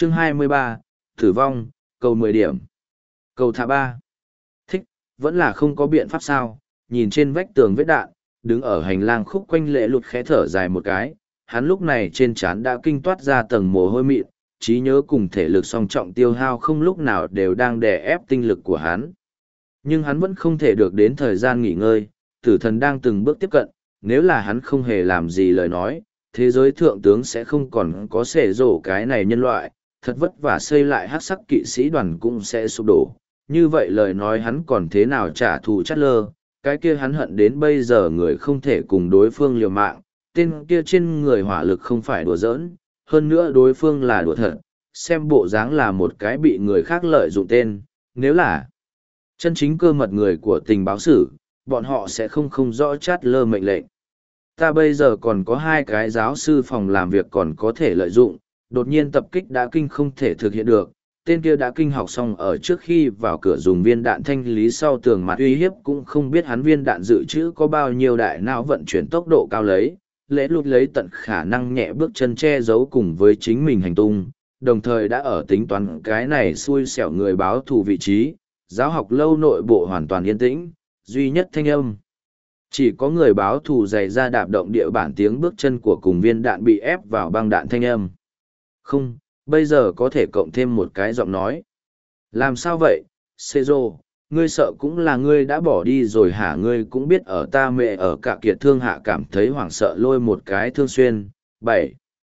Chương 23, Tử vong, cầu 10 điểm. Cầu thả 3. Thích, vẫn là không có biện pháp sao, nhìn trên vách tường vết đạn, đứng ở hành lang khúc quanh Lệ Lụt khẽ thở dài một cái, hắn lúc này trên trán đã kinh toát ra tầng mồ hôi mịn, trí nhớ cùng thể lực song trọng tiêu hao không lúc nào đều đang đè ép tinh lực của hắn. Nhưng hắn vẫn không thể được đến thời gian nghỉ ngơi, tử thần đang từng bước tiếp cận, nếu là hắn không hề làm gì lời nói, thế giới thượng tướng sẽ không còn có xể rổ cái này nhân loại, thật vất vả xây lại hắc sắc kỵ sĩ đoàn cũng sẽ sụp đổ. Như vậy lời nói hắn còn thế nào trả thù chát lơ, cái kia hắn hận đến bây giờ người không thể cùng đối phương liều mạng, tên kia trên người hỏa lực không phải đùa giỡn, hơn nữa đối phương là đùa thật, xem bộ dáng là một cái bị người khác lợi dụng tên, nếu là chân chính cơ mật người của tình báo sử, bọn họ sẽ không rõ chát lơ mệnh lệnh. Ta bây giờ còn có 2 cái giáo sư phòng làm việc còn có thể lợi dụng, đột nhiên tập kích đã kinh không thể thực hiện được, tên kia đã kinh học xong ở trước khi vào cửa dùng viên đạn thanh lý sau tường mặt uy hiếp cũng không biết hắn viên đạn dự trữ có bao nhiêu đại não vận chuyển tốc độ cao lấy, Lễ Lụt lấy tận khả năng nhẹ bước chân che giấu cùng với chính mình hành tung, đồng thời đã ở tính toán cái này xui xẻo người báo thù vị trí, giáo học lâu nội bộ hoàn toàn yên tĩnh, duy nhất thanh âm. Chỉ có người báo thù giày ra đạp động địa bản tiếng bước chân của cùng viên đạn bị ép vào băng đạn thanh âm. Không, bây giờ có thể cộng thêm một cái giọng nói. Làm sao vậy, Cezro, ngươi sợ cũng là ngươi đã bỏ đi rồi hả? Ngươi cũng biết ở ta mẹ ở cả kiệt thương hạ cảm thấy hoảng sợ lôi một cái thương xuyên. 7.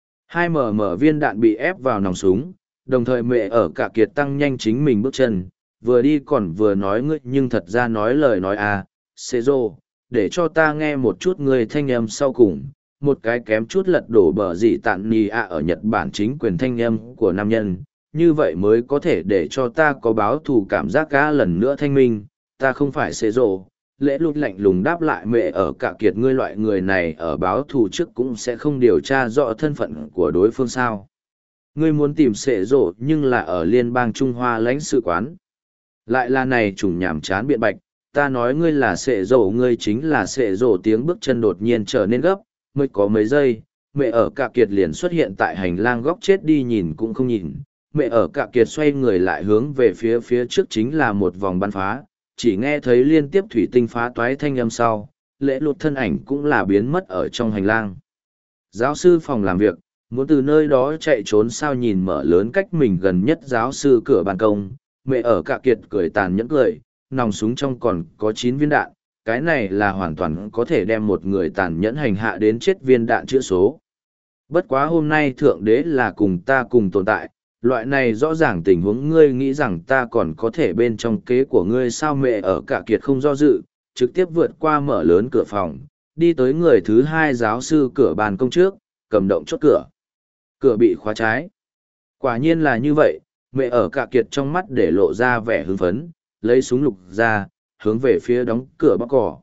2mm viên đạn bị ép vào nòng súng, đồng thời mẹ ở cả kiệt tăng nhanh chính mình bước chân, vừa đi còn vừa nói ngươi nhưng thật ra nói lời nói à, Cezro, để cho ta nghe một chút ngươi thanh âm sau cùng. Một cái kém chút lật đổ bờ dị tạn nì ạ ở Nhật Bản chính quyền thanh âm của nam nhân, như vậy mới có thể để cho ta có báo thù cảm giác cả lần nữa thanh minh, ta không phải xế rộ. Lễ Lụt lạnh lùng đáp lại mẹ ở cả kiệt ngươi loại người này ở báo thù trước cũng sẽ không điều tra rõ thân phận của đối phương sao. Ngươi muốn tìm xế rộ nhưng là ở Liên bang Trung Hoa lãnh sự quán. Lại là này trùng nhảm chán biện bạch, ta nói ngươi là xế rộ ngươi chính là xế rộ tiếng bước chân đột nhiên trở nên gấp. Mới có mấy giây, mẹ ở cả kiệt liền xuất hiện tại hành lang góc chết đi nhìn cũng không nhìn. Mẹ ở cả kiệt xoay người lại hướng về phía trước chính là một vòng bắn phá, chỉ nghe thấy liên tiếp thủy tinh phá toái thanh âm sau, Lễ Lụt thân ảnh cũng là biến mất ở trong hành lang. Giáo sư phòng làm việc, muốn từ nơi đó chạy trốn sao nhìn mở lớn cách mình gần nhất giáo sư cửa ban công, mẹ ở cả kiệt cười tàn nhẫn cười, nòng súng trong còn có 9 viên đạn. Cái này là hoàn toàn có thể đem một người tàn nhẫn hành hạ đến chết viên đạn chữa số. Bất quá hôm nay thượng đế là cùng ta cùng tồn tại, loại này rõ ràng tình huống ngươi nghĩ rằng ta còn có thể bên trong kế của ngươi sao mẹ ở cả kiệt không do dự, trực tiếp vượt qua mở lớn cửa phòng, đi tới người thứ 2 giáo sư cửa bàn công trước, cầm động chốt cửa. Cửa bị khóa trái. Quả nhiên là như vậy, mẹ ở cả kiệt trong mắt để lộ ra vẻ hưng phấn, lấy súng lục ra, hướng về phía đóng cửa bóc cỏ.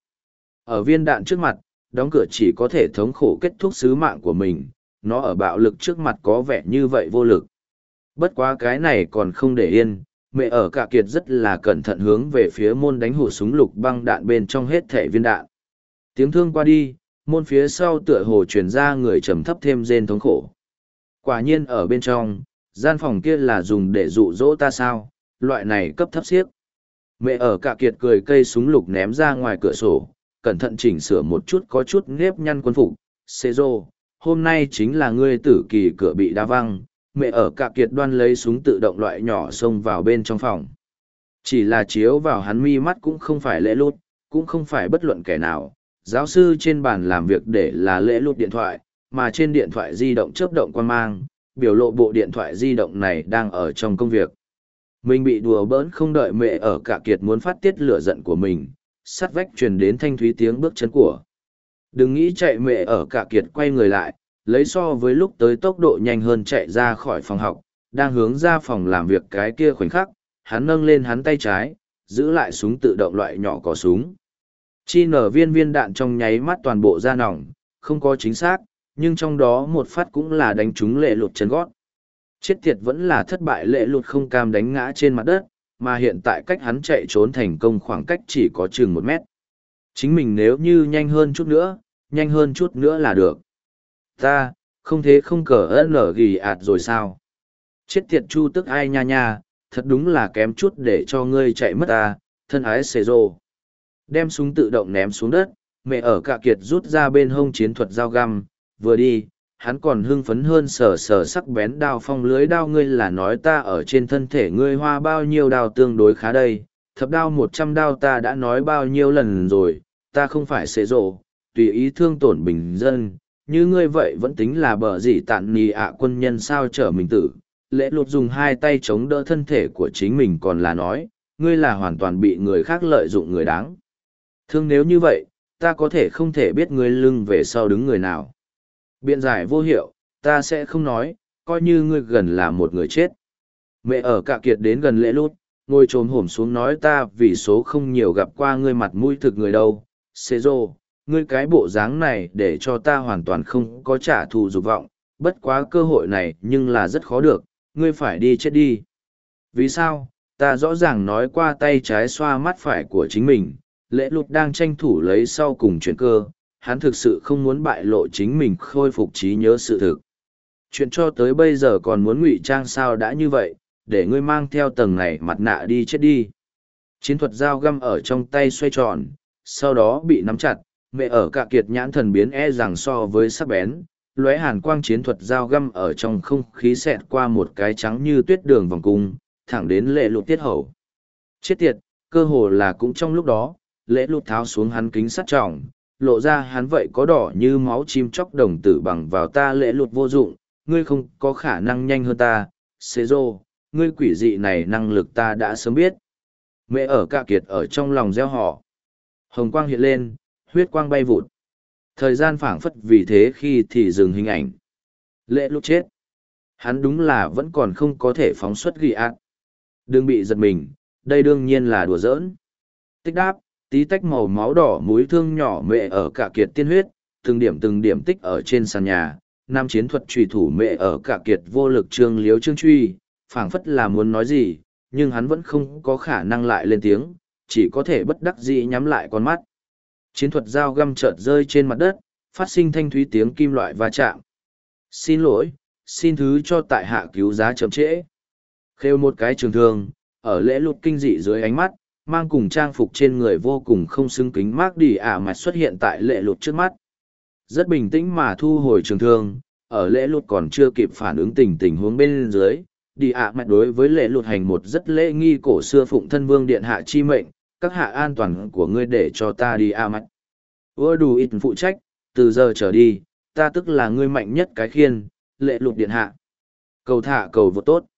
Ở viên đạn trước mặt, đóng cửa chỉ có thể thống khổ kết thúc sứ mạng của mình, nó ở bạo lực trước mặt có vẻ như vậy vô lực. Bất quá cái này còn không để yên, mẹ ở cả kiệt rất là cẩn thận hướng về phía môn đánh hụt súng lục băng đạn bên trong hết thể viên đạn. Tiếng thương qua đi, môn phía sau tựa hồ truyền ra người trầm thấp thêm rên thống khổ. Quả nhiên ở bên trong, gian phòng kia là dùng để dụ dỗ ta sao, loại này cấp thấp xiếc. Mẹ ở cả kiệt cười cây súng lục ném ra ngoài cửa sổ, cẩn thận chỉnh sửa một chút có chút nếp nhăn quân phục. Cezro, hôm nay chính là ngươi tử kỳ cửa bị đá văng. Mẹ ở cả kiệt đoan lấy súng tự động loại nhỏ xông vào bên trong phòng. Chỉ là chiếu vào hắn mi mắt cũng không phải Lễ Lụt, cũng không phải bất luận kẻ nào. Giáo sư trên bàn làm việc để là Lễ Lụt điện thoại, mà trên điện thoại di động chớp động quan mang, biểu lộ bộ điện thoại di động này đang ở trong công việc. Mình bị đùa bỡn không đợi mẹ ở cả kiệt muốn phát tiết lửa giận của mình, sát vách truyền đến thanh thúy tiếng bước chân của. Đừng nghĩ chạy mẹ ở cả kiệt quay người lại, lấy so với lúc tới tốc độ nhanh hơn chạy ra khỏi phòng học, đang hướng ra phòng làm việc cái kia khoảnh khắc, hắn nâng lên hắn tay trái, giữ lại súng tự động loại nhỏ cò súng. Chi nở viên đạn trong nháy mắt toàn bộ ra nòng, không có chính xác, nhưng trong đó một phát cũng là đánh trúng Lễ Lụt chân gót. Chết tiệt vẫn là thất bại, Lễ Lụt không cam đánh ngã trên mặt đất, mà hiện tại cách hắn chạy trốn thành công khoảng cách chỉ có chừng 1 mét. Chính mình nếu như nhanh hơn chút nữa là được. Ta, không thế không cờ ơn nở ghi ạt rồi sao? Chết tiệt Chu Tức ai nha nha, thật đúng là kém chút để cho ngươi chạy mất ta, thân ái xê rô. Đem súng tự động ném xuống đất, mẹ ở cạ kiệt rút ra bên hông chiến thuật dao găm, vừa đi, hắn còn hưng phấn hơn sờ sờ sắc bén đao phong lưới đao. Ngươi là nói ta ở trên thân thể ngươi hoa bao nhiêu đao tương đối khá đây, thập đao 100 đao ta đã nói bao nhiêu lần rồi, ta không phải xế rộ, tùy ý thương tổn bình dân, như ngươi vậy vẫn tính là bờ gì tạn nì ạ quân nhân sao trở mình tử. Lễ lụt dùng hai tay chống đỡ thân thể của chính mình còn là nói, ngươi là hoàn toàn bị người khác lợi dụng người đáng thương. Nếu như vậy, ta có thể không thể biết ngươi lưng về sau đứng người nào. Biện giải vô hiệu, ta sẽ không nói, coi như ngươi gần là một người chết. Mẹ ở cạ kiệt đến gần lễ lút, ngồi trồm hổm xuống nói ta vì số không nhiều gặp qua ngươi mặt mũi thực người đâu. Xê rô, ngươi cái bộ dáng này để cho ta hoàn toàn không có trả thù dục vọng, bất quá cơ hội này nhưng là rất khó được, ngươi phải đi chết đi. Vì sao? Ta rõ ràng nói qua tay trái xoa mắt phải của chính mình, lễ lụt đang tranh thủ lấy sau cùng chuyển cơ, hắn thực sự không muốn bại lộ chính mình khôi phục trí nhớ sự thực. Chuyện cho tới bây giờ còn muốn ngụy trang sao đã như vậy, để ngươi mang theo tầng này mặt nạ đi chết đi. Chiến thuật dao găm ở trong tay xoay tròn, sau đó bị nắm chặt, mẹ ở cạ kiệt nhãn thần biến rằng so với sắc bén, lóe hàn quang chiến thuật dao găm ở trong không khí xẹt qua một cái trắng như tuyết đường vòng cung, thẳng đến lệ lụt tiết hầu. Chết tiệt, cơ hồ là cũng trong lúc đó, lễ lụt tháo xuống hắn kính sắt trọng, lộ ra hắn vậy có đỏ như máu chim chóc đồng tử bằng vào ta. Lễ lụt vô dụng, ngươi không có khả năng nhanh hơn ta, xê rô, ngươi quỷ dị này năng lực ta đã sớm biết. Mẹ ở cạ kiệt ở trong lòng gieo họ. Hồng quang hiện lên, huyết quang bay vụt. Thời gian phảng phất vì thế khi thì dừng hình ảnh. Lễ lụt chết. Hắn đúng là vẫn còn không có thể phóng xuất ghi ác. Đừng bị giật mình, đây đương nhiên là đùa giỡn. Tích đáp, tí tách màu máu đỏ mũi thương nhỏ mẹ ở cạ kiệt tiên huyết, từng điểm tích ở trên sàn nhà. Nam chiến thuật trùy thủ mẹ ở cạ kiệt vô lực trương liếu trương truy, phảng phất là muốn nói gì, nhưng hắn vẫn không có khả năng lại lên tiếng, chỉ có thể bất đắc dĩ nhắm lại con mắt. Chiến thuật dao găm chợt rơi trên mặt đất, phát sinh thanh thúy tiếng kim loại va chạm. Xin lỗi, xin thứ cho tại hạ cứu giá chậm trễ. Khêu một cái trường thương, ở lễ lụt kinh dị dưới ánh mắt, mang cùng trang phục trên người vô cùng không xứng kính mác đi mạch xuất hiện tại lễ lụt trước mắt. Rất bình tĩnh mà thu hồi trường thương, ở lễ lụt còn chưa kịp phản ứng tình huống bên dưới, đi mạch đối với lễ lụt hành một rất lễ nghi cổ xưa phụng thân vương điện hạ chi mệnh, các hạ an toàn của ngươi để cho ta đi mạch. Ưa đủ ít phụ trách, từ giờ trở đi, ta tức là ngươi mạnh nhất cái khiên, lễ lụt điện hạ. Cầu thả cầu vô tốt.